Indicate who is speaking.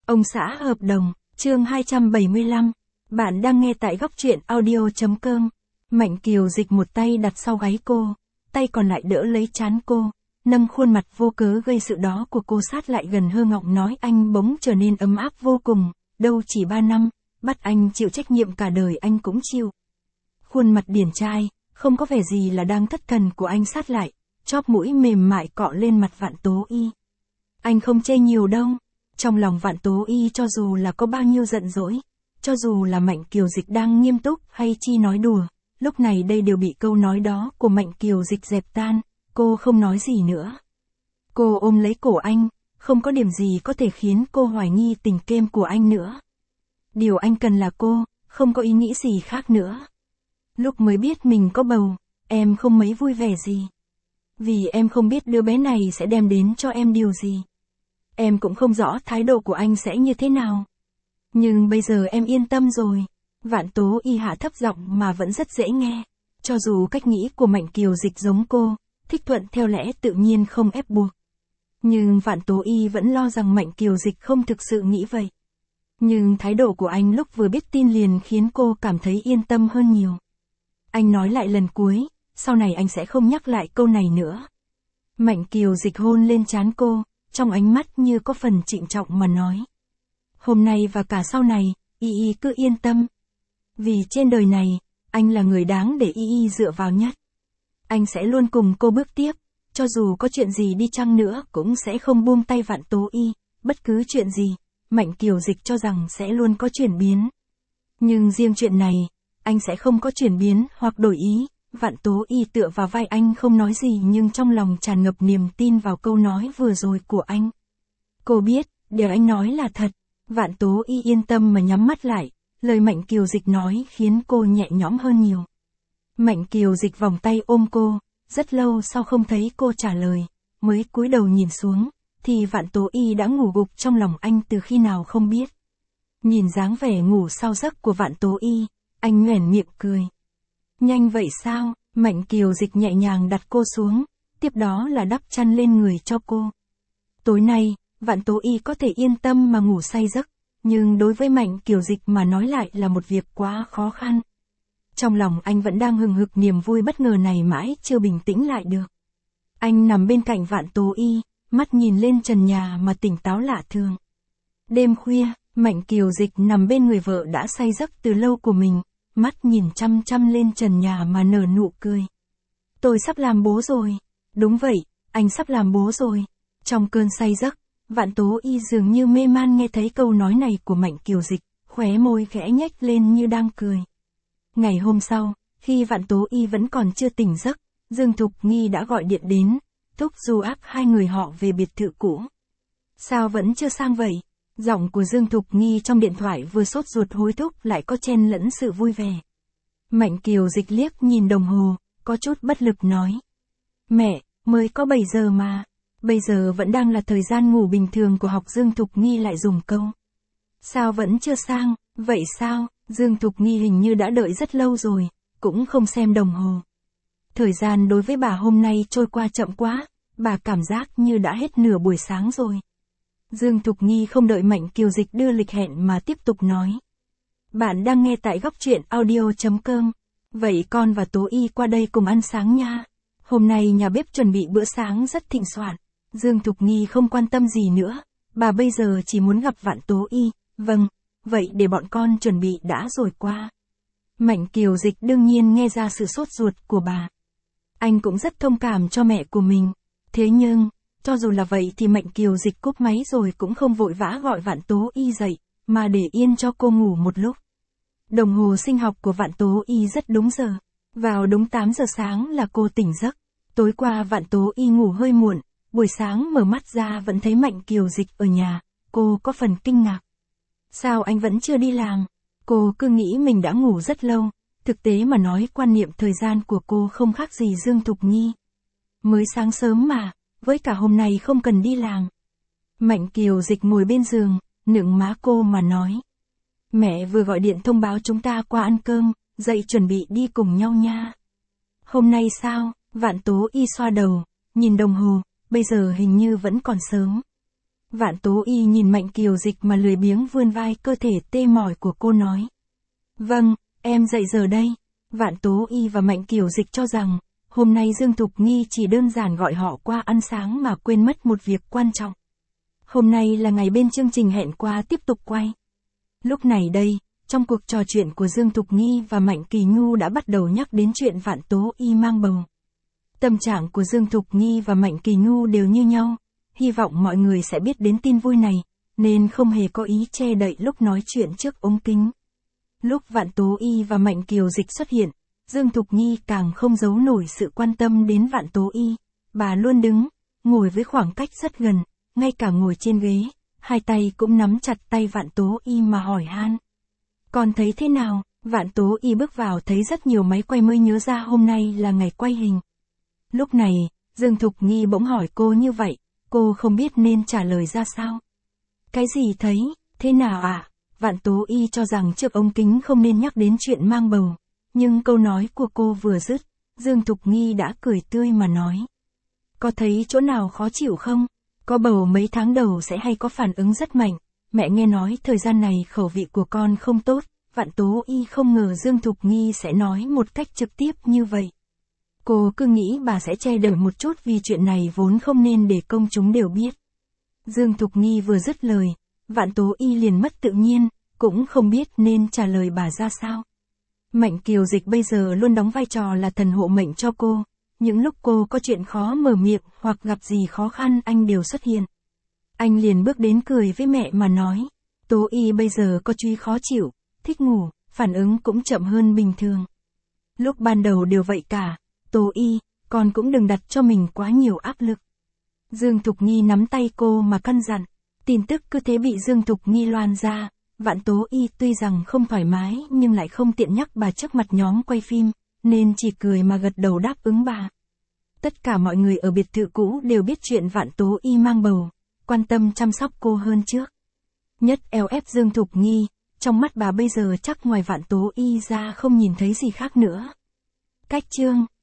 Speaker 1: Ông xã hợp đồng, chương 275. Bạn đang nghe tại góc truyện audio.com. Mạnh Kiều Dịch một tay đặt sau gáy cô, tay còn lại đỡ lấy trán cô, nâng khuôn mặt vô cớ gây sự đó của cô sát lại gần Hơ Ngọc nói anh bỗng trở nên ấm áp vô cùng, đâu chỉ 3 năm, bắt anh chịu trách nhiệm cả đời anh cũng chịu. Khuôn mặt điển trai, không có vẻ gì là đang thất thần của anh sát lại, chóp mũi mềm mại cọ lên mặt Vạn Tố Y. Anh không chê nhiều đâu. Trong lòng Vạn Tố Y cho dù là có bao nhiêu giận dỗi, cho dù là Mạnh Kiều Dịch đang nghiêm túc hay chi nói đùa, lúc này đây đều bị câu nói đó của Mạnh Kiều Dịch dẹp tan, cô không nói gì nữa. Cô ôm lấy cổ anh, không có điểm gì có thể khiến cô hoài nghi tình kêm của anh nữa. Điều anh cần là cô, không có ý nghĩ gì khác nữa. Lúc mới biết mình có bầu, em không mấy vui vẻ gì. Vì em không biết đứa bé này sẽ đem đến cho em điều gì. Em cũng không rõ thái độ của anh sẽ như thế nào. Nhưng bây giờ em yên tâm rồi. Vạn Tố Y hạ thấp giọng mà vẫn rất dễ nghe. Cho dù cách nghĩ của Mạnh Kiều Dịch giống cô, thích thuận theo lẽ tự nhiên không ép buộc. Nhưng Vạn Tố Y vẫn lo rằng Mạnh Kiều Dịch không thực sự nghĩ vậy. Nhưng thái độ của anh lúc vừa biết tin liền khiến cô cảm thấy yên tâm hơn nhiều. Anh nói lại lần cuối, sau này anh sẽ không nhắc lại câu này nữa. Mạnh Kiều Dịch hôn lên trán cô, trong ánh mắt như có phần trịnh trọng mà nói. Hôm nay và cả sau này, Y cứ yên tâm. Vì trên đời này, anh là người đáng để Y dựa vào nhất. Anh sẽ luôn cùng cô bước tiếp, cho dù có chuyện gì đi chăng nữa cũng sẽ không buông tay Vạn Tố Y, bất cứ chuyện gì, Mạnh Kiều Dịch cho rằng sẽ luôn có chuyển biến. Nhưng riêng chuyện này, anh sẽ không có chuyển biến hoặc đổi ý. Vạn Tố Y tựa vào vai anh không nói gì nhưng trong lòng tràn ngập niềm tin vào câu nói vừa rồi của anh. Cô biết, điều anh nói là thật. Vạn Tố Y yên tâm mà nhắm mắt lại, lời Mạnh Kiều Dịch nói khiến cô nhẹ nhõm hơn nhiều. Mạnh Kiều Dịch vòng tay ôm cô, rất lâu sau không thấy cô trả lời, mới cúi đầu nhìn xuống, thì Vạn Tố Y đã ngủ gục trong lòng anh từ khi nào không biết. Nhìn dáng vẻ ngủ sau giấc của Vạn Tố Y, anh nhoẻn miệng cười. Nhanh vậy sao? Mạnh Kiều Dịch nhẹ nhàng đặt cô xuống, tiếp đó là đắp chăn lên người cho cô. Tối nay, Vạn Tố Y có thể yên tâm mà ngủ say giấc, nhưng đối với Mạnh Kiều Dịch mà nói lại là một việc quá khó khăn. Trong lòng anh vẫn đang hừng hực niềm vui bất ngờ này mãi chưa bình tĩnh lại được. Anh nằm bên cạnh Vạn Tố Y, mắt nhìn lên trần nhà mà tỉnh táo lạ thường. Đêm khuya, Mạnh Kiều Dịch nằm bên người vợ đã say giấc từ lâu của mình. Mắt nhìn chăm chăm lên trần nhà mà nở nụ cười. Tôi sắp làm bố rồi. Đúng vậy, anh sắp làm bố rồi. Trong cơn say giấc, Vạn Tố Y dường như mê man nghe thấy câu nói này của Mạnh Kiều Dịch, khóe môi khẽ nhếch lên như đang cười. Ngày hôm sau, khi Vạn Tố Y vẫn còn chưa tỉnh giấc, Dương Thục Nghi đã gọi điện đến, thúc du áp hai người họ về biệt thự cũ. Sao vẫn chưa sang vậy? Giọng của Dương Thục Nghi trong điện thoại vừa sốt ruột hối thúc lại có chen lẫn sự vui vẻ. Mạnh Kiều Dịch liếc nhìn đồng hồ, có chút bất lực nói. Mẹ, mới có 7 giờ mà. Bây giờ vẫn đang là thời gian ngủ bình thường của học. Dương Thục Nghi lại dùng câu. Sao vẫn chưa sang? Vậy sao? Dương Thục Nghi hình như đã đợi rất lâu rồi, cũng không xem đồng hồ. Thời gian đối với bà hôm nay trôi qua chậm quá, bà cảm giác như đã hết nửa buổi sáng rồi. Dương Thục Nghi không đợi Mạnh Kiều Dịch đưa lịch hẹn mà tiếp tục nói. Bạn đang nghe tại góc truyện audio.com. Vậy con và Tố Y qua đây cùng ăn sáng nha. Hôm nay nhà bếp chuẩn bị bữa sáng rất thịnh soạn. Dương Thục Nghi không quan tâm gì nữa. Bà bây giờ chỉ muốn gặp Vạn Tố Y. Vâng, vậy để bọn con chuẩn bị đã rồi qua. Mạnh Kiều Dịch đương nhiên nghe ra sự sốt ruột của bà. Anh cũng rất thông cảm cho mẹ của mình. Thế nhưng, cho dù là vậy thì Mạnh Kiều Dịch cúp máy rồi cũng không vội vã gọi Vạn Tố Y dậy, mà để yên cho cô ngủ một lúc. Đồng hồ sinh học của Vạn Tố Y rất đúng giờ. Vào đúng 8 giờ sáng là cô tỉnh giấc. Tối qua Vạn Tố Y ngủ hơi muộn, buổi sáng mở mắt ra vẫn thấy Mạnh Kiều Dịch ở nhà, cô có phần kinh ngạc. Sao anh vẫn chưa đi làm? Cô cứ nghĩ mình đã ngủ rất lâu, thực tế mà nói quan niệm thời gian của cô không khác gì Dương Thục Nghi. Mới sáng sớm mà. Với cả hôm nay không cần đi làm. Mạnh Kiều Dịch ngồi bên giường, nựng má cô mà nói. Mẹ vừa gọi điện thông báo chúng ta qua ăn cơm, dậy chuẩn bị đi cùng nhau nha. Hôm nay sao? Vạn Tố Y xoa đầu, nhìn đồng hồ, bây giờ hình như vẫn còn sớm. Vạn Tố Y nhìn Mạnh Kiều Dịch mà lười biếng vươn vai, cơ thể tê mỏi của cô nói. Vâng, em dậy giờ đây. Vạn Tố Y và Mạnh Kiều Dịch cho rằng, hôm nay Dương Thục Nghi chỉ đơn giản gọi họ qua ăn sáng mà quên mất một việc quan trọng. Hôm nay là ngày bên chương trình hẹn qua tiếp tục quay. Lúc này đây, trong cuộc trò chuyện của Dương Thục Nghi và Mạnh Kỳ Nhu đã bắt đầu nhắc đến chuyện Vạn Tố Y mang bầu. Tâm trạng của Dương Thục Nghi và Mạnh Kỳ Nhu đều như nhau, hy vọng mọi người sẽ biết đến tin vui này, nên không hề có ý che đậy lúc nói chuyện trước ống kính. Lúc Vạn Tố Y và Mạnh Kiều Dịch xuất hiện, Dương Thục Nghi càng không giấu nổi sự quan tâm đến Vạn Tố Y. Bà luôn đứng, ngồi với khoảng cách rất gần, ngay cả ngồi trên ghế, hai tay cũng nắm chặt tay Vạn Tố Y mà hỏi han. Con thấy thế nào? Vạn Tố Y bước vào thấy rất nhiều máy quay mới nhớ ra hôm nay là ngày quay hình. Lúc này, Dương Thục Nghi bỗng hỏi cô như vậy, cô không biết nên trả lời ra sao. Cái gì thấy, thế nào ạ? Vạn Tố Y cho rằng trước ống kính không nên nhắc đến chuyện mang bầu. Nhưng câu nói của cô vừa dứt, Dương Thục Nghi đã cười tươi mà nói. Có thấy chỗ nào khó chịu không? Có bầu mấy tháng đầu sẽ hay có phản ứng rất mạnh. Mẹ nghe nói thời gian này khẩu vị của con không tốt. Vạn Tố Y không ngờ Dương Thục Nghi sẽ nói một cách trực tiếp như vậy. Cô cứ nghĩ bà sẽ che đậy một chút vì chuyện này vốn không nên để công chúng đều biết. Dương Thục Nghi vừa dứt lời, Vạn Tố Y liền mất tự nhiên, cũng không biết nên trả lời bà ra sao. Mạnh Kiều Dịch bây giờ luôn đóng vai trò là thần hộ mệnh cho cô. Những lúc cô có chuyện khó mở miệng hoặc gặp gì khó khăn anh đều xuất hiện. Anh liền bước đến cười với mẹ mà nói. Tố Y bây giờ có chút khó chịu, thích ngủ, phản ứng cũng chậm hơn bình thường. Lúc ban đầu đều vậy cả. Tố Y, con cũng đừng đặt cho mình quá nhiều áp lực. Dương Thục Nghi nắm tay cô mà căn dặn. Tin tức cứ thế bị Dương Thục Nghi loan ra. Vạn Tố Y tuy rằng không thoải mái nhưng lại không tiện nhắc bà trước mặt nhóm quay phim, nên chỉ cười mà gật đầu đáp ứng bà. Tất cả mọi người ở biệt thự cũ đều biết chuyện Vạn Tố Y mang bầu, quan tâm chăm sóc cô hơn trước. Nhất eo ép Dương Thục Nghi, trong mắt bà bây giờ chắc ngoài Vạn Tố Y ra không nhìn thấy gì khác nữa. Cách chương